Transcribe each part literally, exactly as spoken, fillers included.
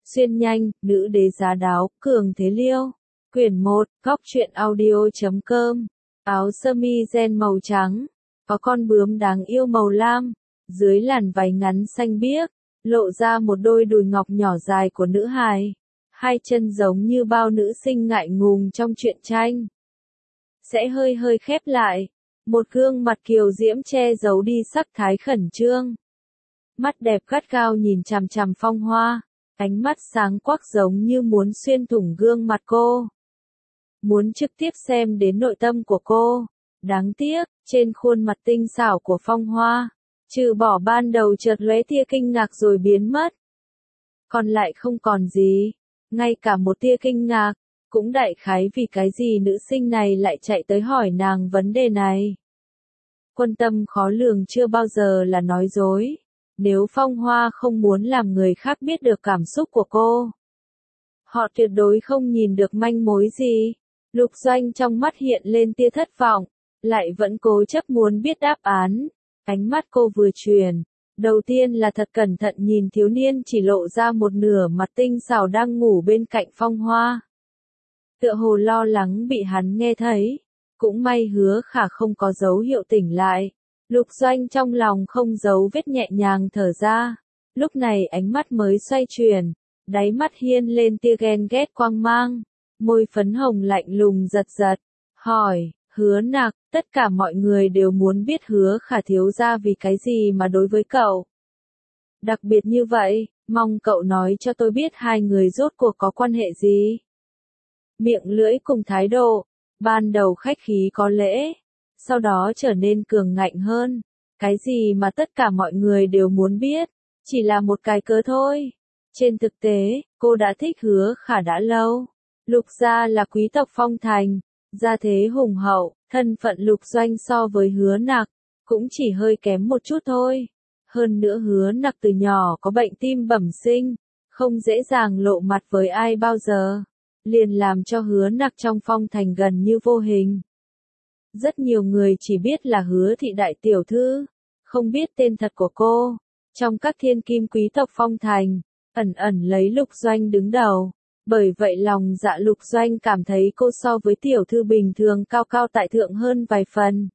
Xuyên nhanh, nữ đế giá đáo, cường thế liêu. Quyển một, góc truyện audio chấm com. Áo sơ mi ren màu trắng, có con bướm đáng yêu màu lam, dưới làn váy ngắn xanh biếc, lộ ra một đôi đùi ngọc nhỏ dài của nữ hài. Hai chân giống như bao nữ sinh ngại ngùng trong truyện tranh. Sẽ hơi hơi khép lại, một gương mặt kiều diễm che giấu đi sắc thái khẩn trương. Mắt đẹp gắt gao nhìn chằm chằm Phong Hoa, ánh mắt sáng quắc giống như muốn xuyên thủng gương mặt cô. Muốn trực tiếp xem đến nội tâm của cô. Đáng tiếc, trên khuôn mặt tinh xảo của Phong Hoa, trừ bỏ ban đầu chợt lóe tia kinh ngạc rồi biến mất, còn lại không còn gì, ngay cả một tia kinh ngạc, cũng đại khái vì cái gì nữ sinh này lại chạy tới hỏi nàng vấn đề này. Quân tâm khó lường chưa bao giờ là nói dối. Nếu Phong Hoa không muốn làm người khác biết được cảm xúc của cô, họ tuyệt đối không nhìn được manh mối gì. Lục Doanh trong mắt hiện lên tia thất vọng, lại vẫn cố chấp muốn biết đáp án. Ánh mắt cô vừa chuyển, đầu tiên là thật cẩn thận nhìn thiếu niên chỉ lộ ra một nửa mặt tinh xảo đang ngủ bên cạnh Phong Hoa. Tựa hồ lo lắng bị hắn nghe thấy, cũng may Hứa Khả không có dấu hiệu tỉnh lại. Lục Doanh trong lòng không giấu vết nhẹ nhàng thở ra, lúc này ánh mắt mới xoay chuyển, đáy mắt hiên lên tia ghen ghét quang mang, môi phấn hồng lạnh lùng giật giật, hỏi, Hứa Nặc, tất cả mọi người đều muốn biết Hứa Khả thiếu gia vì cái gì mà đối với cậu đặc biệt như vậy, mong cậu nói cho tôi biết hai người rốt cuộc có quan hệ gì. Miệng lưỡi cùng thái độ, ban đầu khách khí có lễ, sau đó trở nên cường ngạnh hơn. Cái gì mà tất cả mọi người đều muốn biết, chỉ là một cái cớ thôi. Trên thực tế, cô đã thích Hứa Khả đã lâu. Lục gia là quý tộc phong thành, gia thế hùng hậu, thân phận Lục Doanh so với Hứa Nặc, cũng chỉ hơi kém một chút thôi. Hơn nữa Hứa Nặc từ nhỏ có bệnh tim bẩm sinh, không dễ dàng lộ mặt với ai bao giờ, liền làm cho Hứa Nặc trong phong thành gần như vô hình. Rất nhiều người chỉ biết là Hứa thị đại tiểu thư, không biết tên thật của cô. Trong các thiên kim quý tộc phong thành, ẩn ẩn lấy Lục Doanh đứng đầu. Bởi vậy lòng dạ Lục Doanh cảm thấy cô so với tiểu thư bình thường cao cao tại thượng hơn vài phần.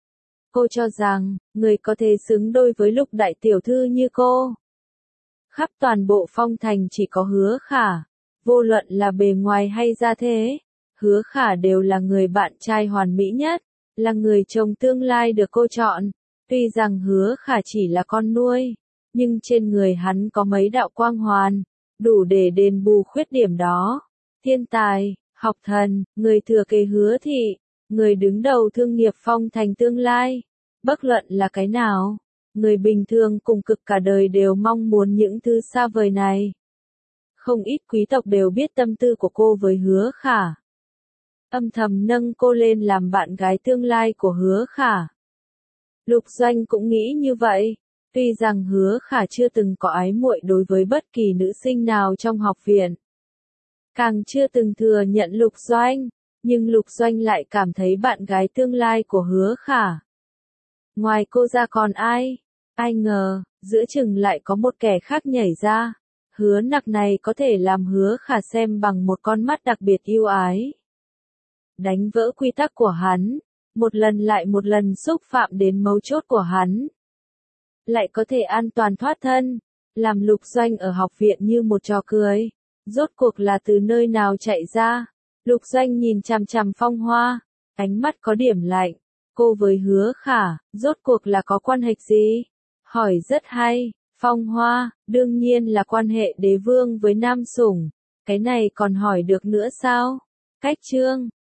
Cô cho rằng, người có thể xứng đôi với Lục đại tiểu thư như cô. Khắp toàn bộ phong thành chỉ có Hứa Khả, vô luận là bề ngoài hay gia thế, Hứa Khả đều là người bạn trai hoàn mỹ nhất, là người chồng tương lai được cô chọn. Tuy rằng Hứa Khả chỉ là con nuôi, nhưng trên người hắn có mấy đạo quang hoàn, đủ để đền bù khuyết điểm đó. Thiên tài, học thần, người thừa kế Hứa thị, người đứng đầu thương nghiệp phong thành tương lai. Bất luận là cái nào, người bình thường cùng cực cả đời đều mong muốn những thứ xa vời này. Không ít quý tộc đều biết tâm tư của cô với Hứa Khả, âm thầm nâng cô lên làm bạn gái tương lai của Hứa Khả. Lục Doanh cũng nghĩ như vậy. Tuy rằng Hứa Khả chưa từng có ái muội đối với bất kỳ nữ sinh nào trong học viện, càng chưa từng thừa nhận Lục Doanh, nhưng Lục Doanh lại cảm thấy bạn gái tương lai của Hứa Khả, ngoài cô ra còn ai? Ai ngờ, giữa chừng lại có một kẻ khác nhảy ra. Hứa Nặc này có thể làm Hứa Khả xem bằng một con mắt đặc biệt yêu ái. Đánh vỡ quy tắc của hắn, một lần lại một lần xúc phạm đến mấu chốt của hắn. Lại có thể an toàn thoát thân, làm Lục Doanh ở học viện như một trò cười. Rốt cuộc là từ nơi nào chạy ra? Lục Doanh nhìn chằm chằm Phong Hoa, ánh mắt có điểm lạnh. Cô với Hứa Khả, rốt cuộc là có quan hệ gì? Hỏi rất hay. Phong Hoa, đương nhiên là quan hệ đế vương với nam sủng. Cái này còn hỏi được nữa sao? Cách chương